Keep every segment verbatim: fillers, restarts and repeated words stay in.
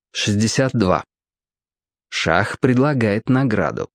шестьдесят два. Шах предлагает награду.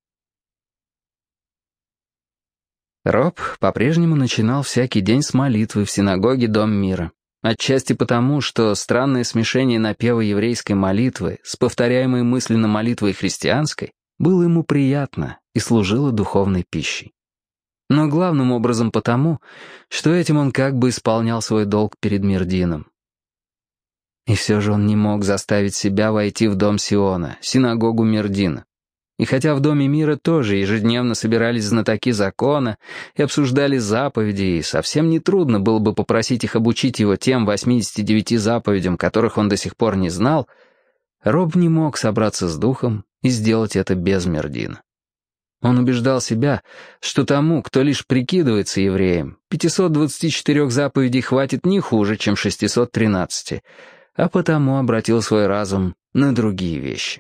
Роб по-прежнему начинал всякий день с молитвы в синагоге Дом мира. Отчасти потому, что странное смешение напева еврейской молитвы с повторяемой мысленно молитвой христианской было ему приятно и служило духовной пищей. Но главным образом потому, что этим он как бы исполнял свой долг перед Мирдином. И все же он не мог заставить себя войти в дом Сиона, синагогу Мирдина. И хотя в Доме мира тоже ежедневно собирались знатоки закона и обсуждали заповеди, и совсем нетрудно было бы попросить их обучить его тем восьмидесяти девяти заповедям, которых он до сих пор не знал, Роб не мог собраться с духом и сделать это без Мирдина. Он убеждал себя, что тому, кто лишь прикидывается евреем, пятисот двадцати четырёх заповедей хватит не хуже, чем шестисот тринадцати, а потому обратил свой разум на другие вещи.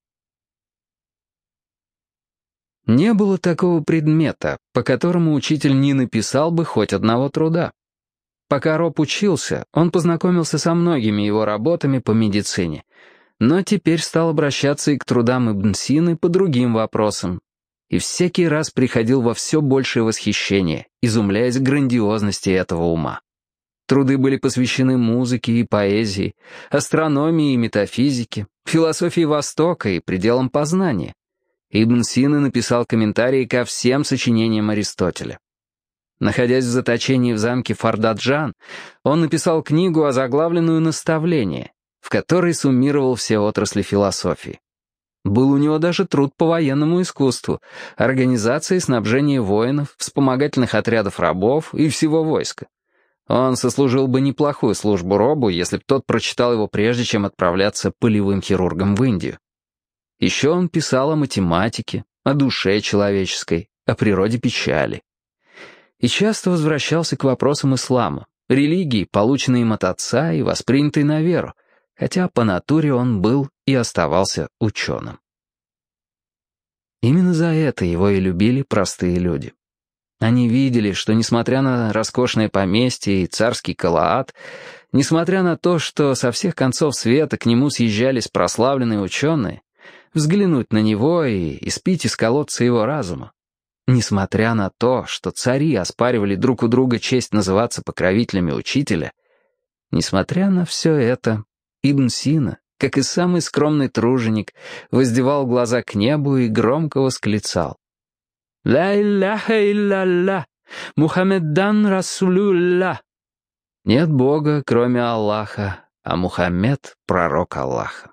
Не было такого предмета, по которому учитель не написал бы хоть одного труда. Пока Роб учился, он познакомился со многими его работами по медицине, но теперь стал обращаться и к трудам Ибн Сины по другим вопросам, и всякий раз приходил во все большее восхищение, изумляясь грандиозности этого ума. Труды были посвящены музыке и поэзии, астрономии и метафизике, философии Востока и пределам познания. Ибн Сина написал комментарии ко всем сочинениям Аристотеля. Находясь в заточении в замке Фардаджан, он написал книгу, озаглавленную «Наставление», в которой суммировал все отрасли философии. Был у него даже труд по военному искусству, организации и снабжения воинов, вспомогательных отрядов рабов и всего войска. Он сослужил бы неплохую службу Робу, если б тот прочитал его прежде, чем отправляться полевым хирургом в Индию. Еще он писал о математике, о душе человеческой, о природе печали. И часто возвращался к вопросам ислама, религии, полученной им от отца и воспринятой на веру, хотя по натуре он был и оставался ученым. Именно за это его и любили простые люди. Они видели, что, несмотря на роскошное поместье и царский калаат, несмотря на то, что со всех концов света к нему съезжались прославленные ученые, взглянуть на него и испить из колодца его разума, несмотря на то, что цари оспаривали друг у друга честь называться покровителями учителя, несмотря на все это, Ибн Сина, как и самый скромный труженик, воздевал глаза к небу и громко восклицал: «Ла илляха илля-ля, Мухаммедан Расулюлля». Нет Бога, кроме Аллаха, а Мухаммед — пророк Аллаха.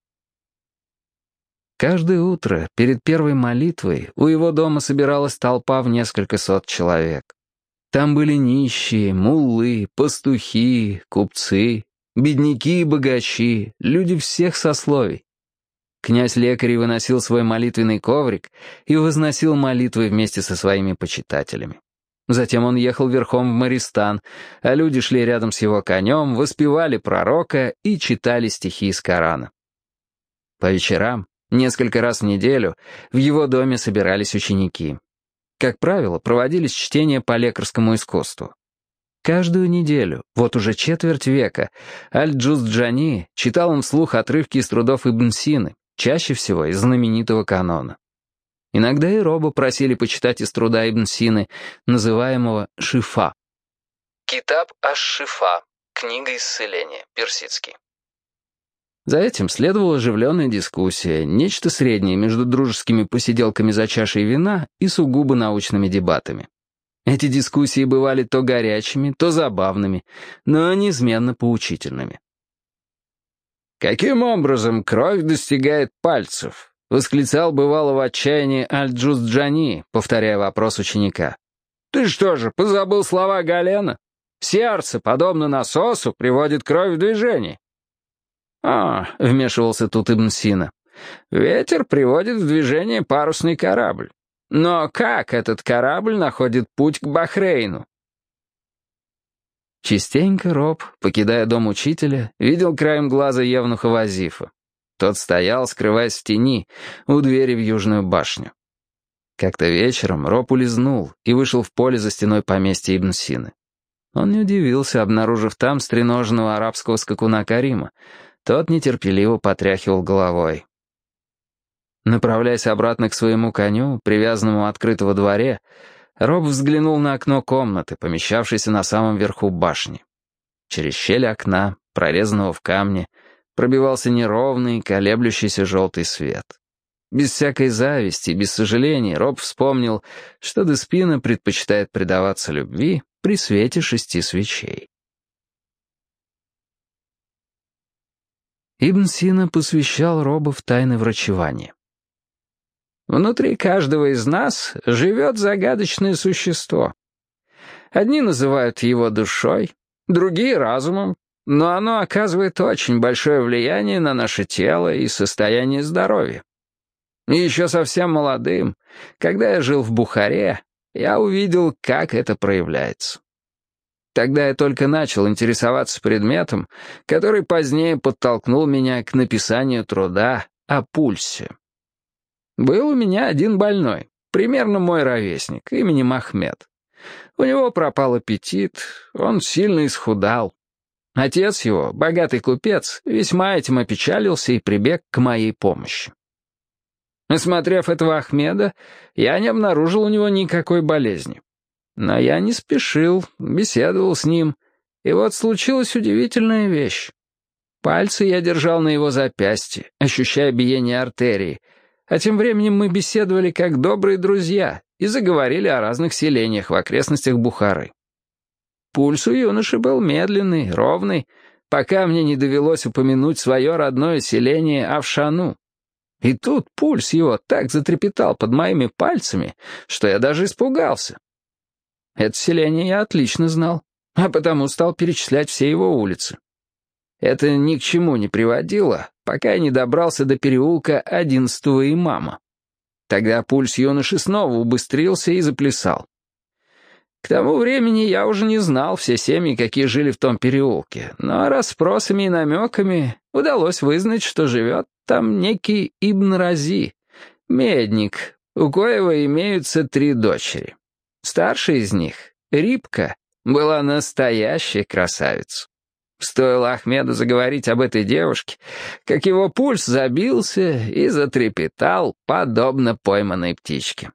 Каждое утро перед первой молитвой у его дома собиралась толпа в несколько сот человек. Там были нищие, муллы, пастухи, купцы, бедняки и богачи, люди всех сословий. Князь лекарей выносил свой молитвенный коврик и возносил молитвы вместе со своими почитателями. Затем он ехал верхом в Мористан, а люди шли рядом с его конем, воспевали пророка и читали стихи из Корана. По вечерам, несколько раз в неделю, в его доме собирались ученики. Как правило, проводились чтения по лекарскому искусству. Каждую неделю, вот уже четверть века, Аль-Джуз-Джани читал им вслух отрывки из трудов Ибн Сины, чаще всего из знаменитого канона. Иногда и Роба просили почитать из труда Ибн Сины, называемого «Шифа». Китаб аш-Шифа, книга исцеления, персидский. За этим следовала оживленная дискуссия, нечто среднее между дружескими посиделками за чашей вина и сугубо научными дебатами. Эти дискуссии бывали то горячими, то забавными, но неизменно поучительными. «Каким образом кровь достигает пальцев?» — восклицал бывало в отчаянии Аль-Джуз-Джани, повторяя вопрос ученика. «Ты что же, позабыл слова Галена? Сердце, подобно насосу, приводит кровь в движение». «А», — вмешивался тут Ибн Сина, — «ветер приводит в движение парусный корабль. Но как этот корабль находит путь к Бахрейну?» Частенько Роб, покидая дом учителя, видел краем глаза евнуха Вазифа. Тот стоял, скрываясь в тени, у двери в южную башню. Как-то вечером Роб улизнул и вышел в поле за стеной поместья Ибн Сины. Он не удивился, обнаружив там стреноженного арабского скакуна Карима, Тот нетерпеливо потряхивал головой. Направляясь обратно к своему коню, привязанному у открытого дворе, Роб взглянул на окно комнаты, помещавшейся на самом верху башни. Через щель окна, прорезанного в камне, пробивался неровный, колеблющийся желтый свет. Без всякой зависти, без сожалений, Роб вспомнил, что Деспина предпочитает предаваться любви при свете шести свечей. Ибн Сина посвящал Роба в тайны врачевания. «Внутри каждого из нас живет загадочное существо. Одни называют его душой, другие — разумом, но оно оказывает очень большое влияние на наше тело и состояние здоровья. И еще совсем молодым, когда я жил в Бухаре, я увидел, как это проявляется. Тогда я только начал интересоваться предметом, который позднее подтолкнул меня к написанию труда о пульсе. Был у меня один больной, примерно мой ровесник, именем Ахмед. У него пропал аппетит, он сильно исхудал. Отец его, богатый купец, весьма этим опечалился и прибег к моей помощи. Осмотрев этого Ахмеда, я не обнаружил у него никакой болезни. Но я не спешил, беседовал с ним, и вот случилась удивительная вещь. Пальцы я держал на его запястье, ощущая биение артерии, а тем временем мы беседовали как добрые друзья и заговорили о разных селениях в окрестностях Бухары. Пульс у юноши был медленный, ровный, пока мне не довелось упомянуть свое родное селение Афшану. И тут пульс его так затрепетал под моими пальцами, что я даже испугался. Это селение я отлично знал, а потому стал перечислять все его улицы. Это ни к чему не приводило, пока я не добрался до переулка одиннадцатого имама. Тогда пульс юноши снова убыстрился и заплясал. К тому времени я уже не знал все семьи, какие жили в том переулке, но расспросами и намеками удалось вызнать, что живет там некий Ибн Рази, медник, у коего имеются три дочери. Старшая из них, Рибка, была настоящая красавица. Стоило Ахмеду заговорить об этой девушке, как его пульс забился и затрепетал, подобно пойманной птичке.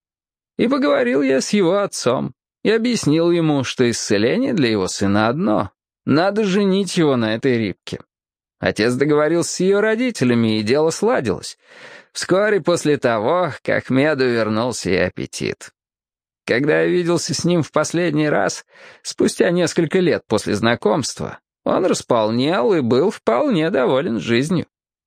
И поговорил я с его отцом и объяснил ему, что исцеление для его сына одно — надо женить его на этой Рибке. Отец договорился с ее родителями, и дело сладилось. Вскоре после того, как Ахмеду вернулся и аппетит. Когда я виделся с ним в последний раз, спустя несколько лет после знакомства, он располнел и был вполне доволен жизнью.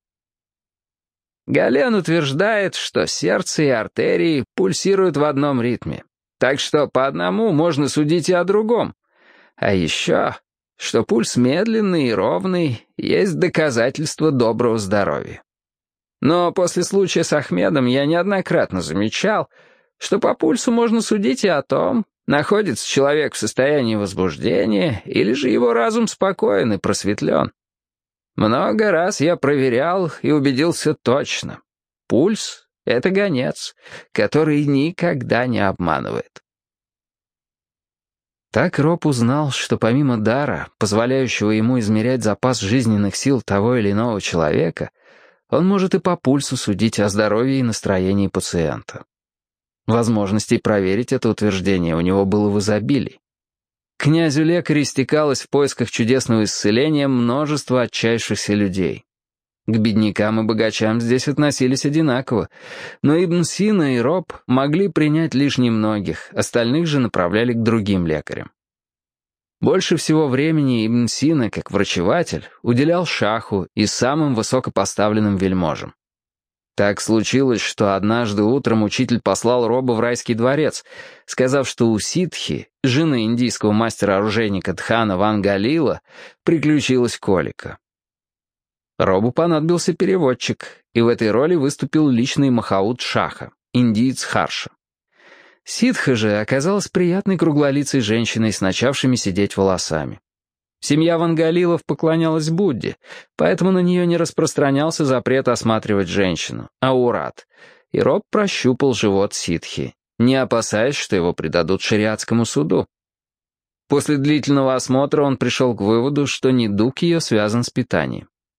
Гален утверждает, что сердце и артерии пульсируют в одном ритме, так что по одному можно судить и о другом. А еще, что пульс медленный и ровный есть доказательство доброго здоровья. Но после случая с Ахмедом я неоднократно замечал, что по пульсу можно судить и о том, находится человек в состоянии возбуждения, или же его разум спокоен и просветлен. Много раз я проверял и убедился точно. Пульс — это гонец, который никогда не обманывает. Так Роб узнал, что помимо дара, позволяющего ему измерять запас жизненных сил того или иного человека, он может и по пульсу судить о здоровье и настроении пациента. Возможностей проверить это утверждение у него было в изобилии. К князю-лекарю стекалось в поисках чудесного исцеления множество отчаявшихся людей. К беднякам и богачам здесь относились одинаково, но Ибн Сина и Роб могли принять лишь немногих, остальных же направляли к другим лекарям. Больше всего времени Ибн Сина, как врачеватель, уделял шаху и самым высокопоставленным вельможам. Так случилось, что однажды утром учитель послал Роба в райский дворец, сказав, что у ситхи, жены индийского мастера-оружейника Дхана Ван Галила, приключилась колика. Робу понадобился переводчик, и в этой роли выступил личный Махауд Шаха, индиец Харша. Ситха же оказалась приятной круглолицей женщиной с начавшими сидеть волосами. Семья Вангалилов поклонялась Будде, поэтому на нее не распространялся запрет осматривать женщину, аурат, и Роб прощупал живот ситхи, не опасаясь, что его предадут шариатскому суду. После длительного осмотра он пришел к выводу, что недуг ее связан с питанием.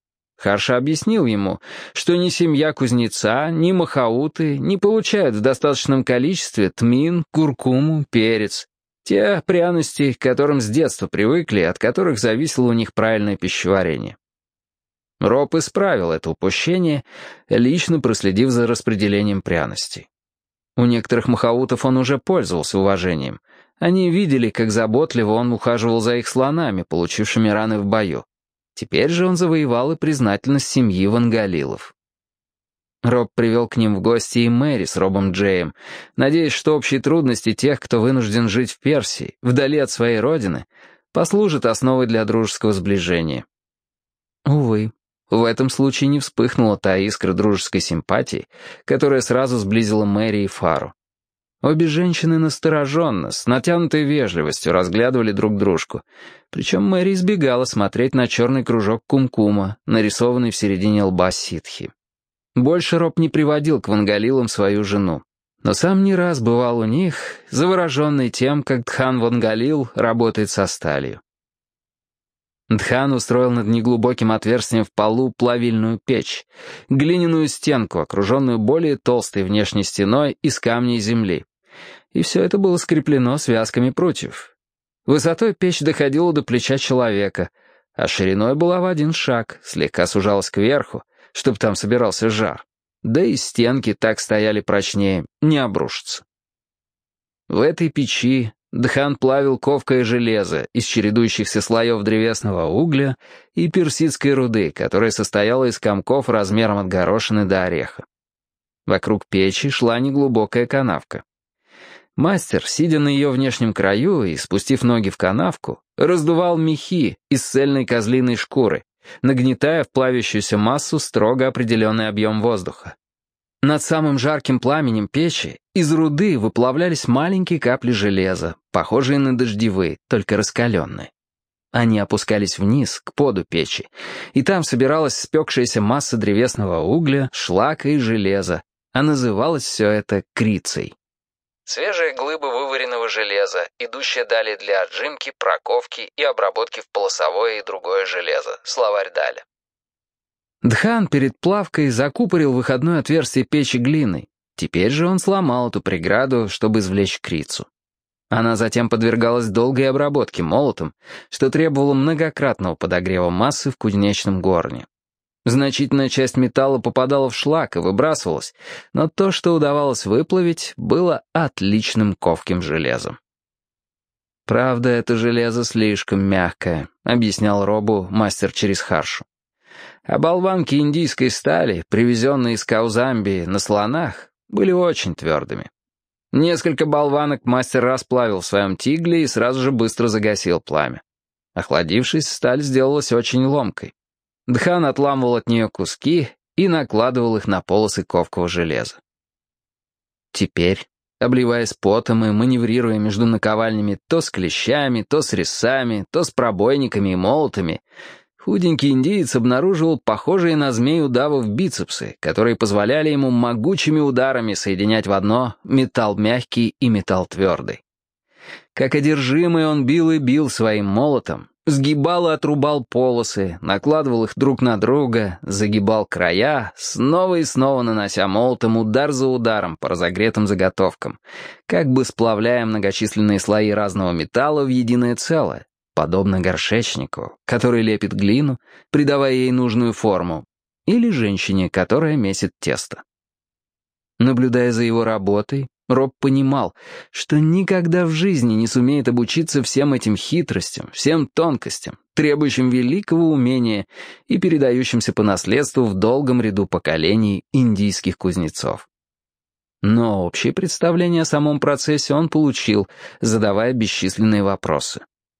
Харша объяснил ему, что ни семья кузнеца, ни махауты не получают в достаточном количестве тмин, куркуму, перец. Те пряности, к которым с детства привыкли, от которых зависело у них правильное пищеварение. Роб исправил это упущение, лично проследив за распределением пряностей. У некоторых махаутов он уже пользовался уважением. Они видели, как заботливо он ухаживал за их слонами, получившими раны в бою. Теперь же он завоевал и признательность семьи Вангалилов. Роб привел к ним в гости и Мэри с Робом Джеем, надеясь, что общие трудности тех, кто вынужден жить в Персии, вдали от своей родины, послужат основой для дружеского сближения. Увы, в этом случае не вспыхнула та искра дружеской симпатии, которая сразу сблизила Мэри и Фару. Обе женщины настороженно, с натянутой вежливостью разглядывали друг дружку, причем Мэри избегала смотреть на черный кружок кумкума, нарисованный в середине лба ситхи. Больше Роб не приводил к Вангалилам свою жену, но сам не раз бывал у них, завороженный тем, как Дхан Вангалил работает со сталью. Дхан устроил над неглубоким отверстием в полу плавильную печь, глиняную стенку, окруженную более толстой внешней стеной из камня и земли. И все это было скреплено связками прутьев. Высотой печь доходила до плеча человека, а шириной была в один шаг, слегка сужалась кверху, чтобы там собирался жар. Да и стенки так стояли прочнее, не обрушатся. В этой печи Дхан плавил ковкое железо из чередующихся слоев древесного угля и персидской руды, которая состояла из комков размером от горошины до ореха. Вокруг печи шла неглубокая канавка. Мастер, сидя на ее внешнем краю и спустив ноги в канавку, раздувал мехи из цельной козлиной шкуры, нагнетая в плавящуюся массу строго определенный объем воздуха. Над самым жарким пламенем печи из руды выплавлялись маленькие капли железа, похожие на дождевые, только раскаленные. Они опускались вниз, к поду печи, и там собиралась спекшаяся масса древесного угля, шлака и железа, а называлось все это крицей. Свежая глыба вываренного железа, идущая далее для отжимки, проковки и обработки в полосовое и другое железо. Словарь Даля. Дхан перед плавкой закупорил выходное отверстие печи глиной. Теперь же он сломал эту преграду, чтобы извлечь крицу. Она затем подвергалась долгой обработке молотом, что требовало многократного подогрева массы в кузнечном горне. Значительная часть металла попадала в шлак и выбрасывалась, но то, что удавалось выплавить, было отличным ковким железом. «Правда, это железо слишком мягкое», — объяснял Робу мастер через Харшу. «А болванки индийской стали, привезенные из Каузамбии на слонах, были очень твердыми. Несколько болванок мастер расплавил в своем тигле и сразу же быстро загасил пламя. Охладившись, сталь сделалась очень ломкой. Дхан отламывал от нее куски и накладывал их на полосы ковкого железа. Теперь, обливаясь потом и маневрируя между наковальнями то с клещами, то с резцами, то с пробойниками и молотами, худенький индиец обнаруживал похожие на змей удавов бицепсы, которые позволяли ему могучими ударами соединять в одно металл мягкий и металл твердый. Как одержимый он бил и бил своим молотом, сгибал и отрубал полосы, накладывал их друг на друга, загибал края, снова и снова нанося молотом удар за ударом по разогретым заготовкам, как бы сплавляя многочисленные слои разного металла в единое целое, подобно горшечнику, который лепит глину, придавая ей нужную форму, или женщине, которая месит тесто. Наблюдая за его работой, Роб понимал, что никогда в жизни не сумеет обучиться всем этим хитростям, всем тонкостям, требующим великого умения и передающимся по наследству в долгом ряду поколений индийских кузнецов. Но общее представление о самом процессе он получил, задавая бесчисленные вопросы.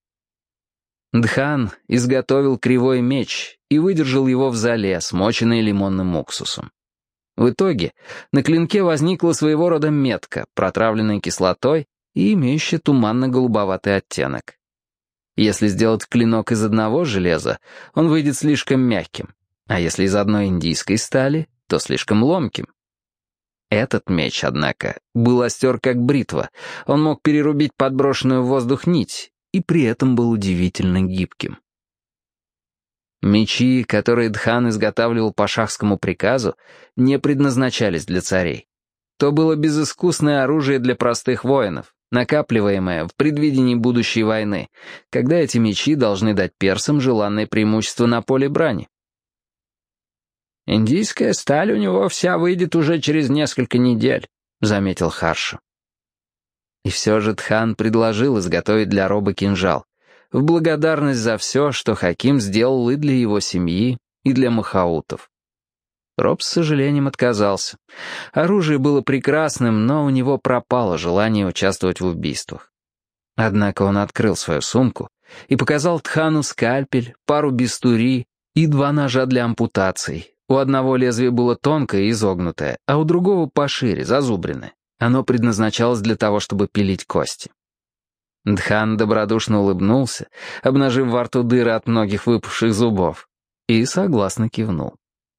Дхан изготовил кривой меч и выдержал его в золе, смоченной лимонным уксусом. В итоге на клинке возникла своего рода метка, протравленная кислотой и имеющая туманно-голубоватый оттенок. Если сделать клинок из одного железа, он выйдет слишком мягким, а если из одной индийской стали, то слишком ломким. Этот меч, однако, был остер как бритва, он мог перерубить подброшенную в воздух нить и при этом был удивительно гибким. Мечи, которые Дхан изготавливал по шахскому приказу, не предназначались для царей. То было безыскусное оружие для простых воинов, накапливаемое в предвидении будущей войны, когда эти мечи должны дать персам желанное преимущество на поле брани. «Индийская сталь у него вся выйдет уже через несколько недель», — заметил Харша. И все же Дхан предложил изготовить для Роба кинжал, в благодарность за все, что Хаким сделал и для его семьи, и для махаутов. Роб с сожалением отказался. Оружие было прекрасным, но у него пропало желание участвовать в убийствах. Однако он открыл свою сумку и показал Дхану скальпель, пару бистури и два ножа для ампутаций. У одного лезвие было тонкое и изогнутое, а у другого пошире, зазубренное. Оно предназначалось для того, чтобы пилить кости. Дхан добродушно улыбнулся, обнажив во рту дыры от многих выпавших зубов, и согласно кивнул.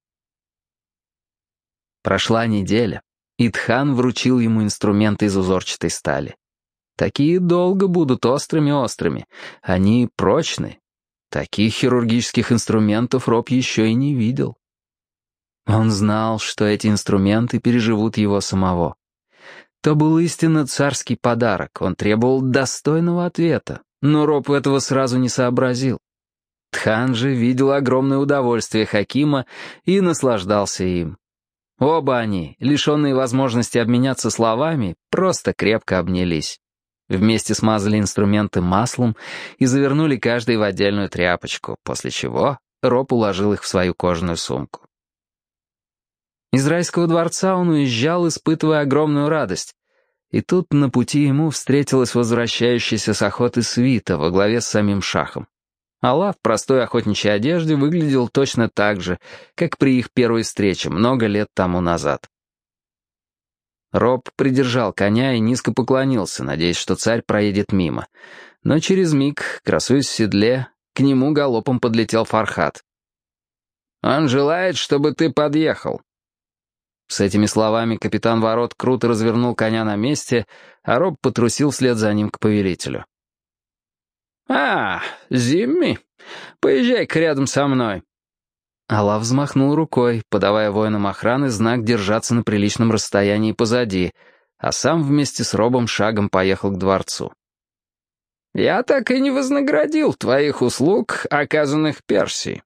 Прошла неделя, и Дхан вручил ему инструменты из узорчатой стали. Такие долго будут острыми-острыми, они прочны. Таких хирургических инструментов Роб еще и не видел. Он знал, что эти инструменты переживут его самого. То был истинно царский подарок, он требовал достойного ответа, но Роб этого сразу не сообразил. Дхан же видел огромное удовольствие Хакима и наслаждался им. Оба они, лишенные возможности обменяться словами, просто крепко обнялись. Вместе смазали инструменты маслом и завернули каждый в отдельную тряпочку, после чего Роб уложил их в свою кожаную сумку. Из райского дворца он уезжал, испытывая огромную радость. И тут на пути ему встретилась возвращающаяся с охоты свита во главе с самим шахом. Алла в простой охотничьей одежде выглядел точно так же, как при их первой встрече много лет тому назад. Роб придержал коня и низко поклонился, надеясь, что царь проедет мимо. Но через миг, красуясь в седле, к нему галопом подлетел Фархад. «Он желает, чтобы ты подъехал». С этими словами капитан ворот круто развернул коня на месте, а Роб потрусил вслед за ним к повелителю. «А, Зимми, поезжай-ка рядом со мной». Алла взмахнул рукой, подавая воинам охраны знак держаться на приличном расстоянии позади, а сам вместе с Робом шагом поехал к дворцу. «Я так и не вознаградил твоих услуг, оказанных Персии».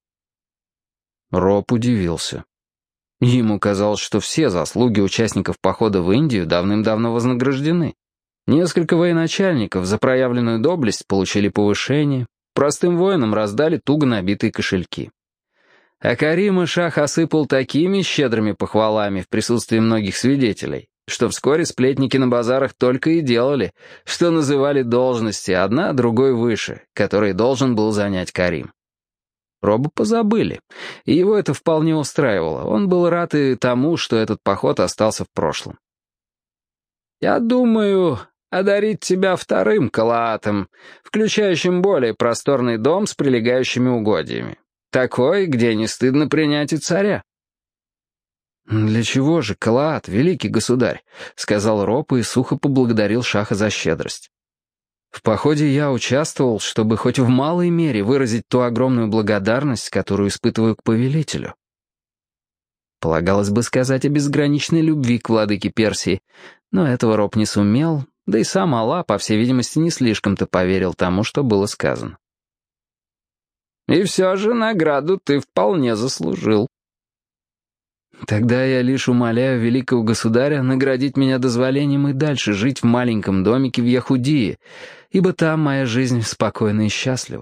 Роб удивился. Ему казалось, что все заслуги участников похода в Индию давным-давно вознаграждены. Несколько военачальников за проявленную доблесть получили повышение, простым воинам раздали туго набитые кошельки. А Карима шах осыпал такими щедрыми похвалами в присутствии многих свидетелей, что вскоре сплетники на базарах только и делали, что называли должности, одна другой выше, которые должен был занять Карим. Роба позабыли, и его это вполне устраивало. Он был рад и тому, что этот поход остался в прошлом. «Я думаю одарить тебя вторым калаатом, включающим более просторный дом с прилегающими угодьями. Такой, где не стыдно принять и царя». «Для чего же калаат, великий государь?» — сказал Роб и сухо поблагодарил шаха за щедрость. «В походе я участвовал, чтобы хоть в малой мере выразить ту огромную благодарность, которую испытываю к повелителю». Полагалось бы сказать о безграничной любви к владыке Персии, но этого Роб не сумел, да и сам Алла, по всей видимости, не слишком-то поверил тому, что было сказано. «И все же награду ты вполне заслужил». «Тогда я лишь умоляю великого государя наградить меня дозволением и дальше жить в маленьком домике в Яхудии, ибо там моя жизнь спокойна и счастлива».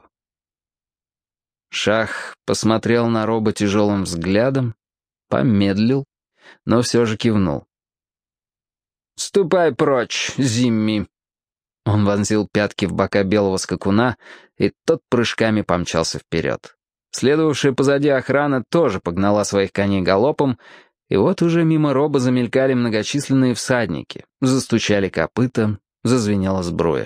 Шах посмотрел на Роба тяжелым взглядом, помедлил, но все же кивнул. «Ступай прочь, Зимми». Он вонзил пятки в бока белого скакуна, и тот прыжками помчался вперед. Следовавшая позади охрана тоже погнала своих коней галопом, и вот уже мимо Роба замелькали многочисленные всадники, застучали копыта, зазвенела сбруя.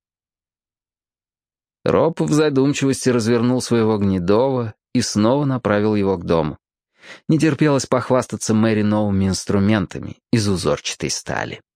Роб в задумчивости развернул своего гнедого и снова направил его к дому. Не терпелось похвастаться Мэри новыми инструментами из узорчатой стали.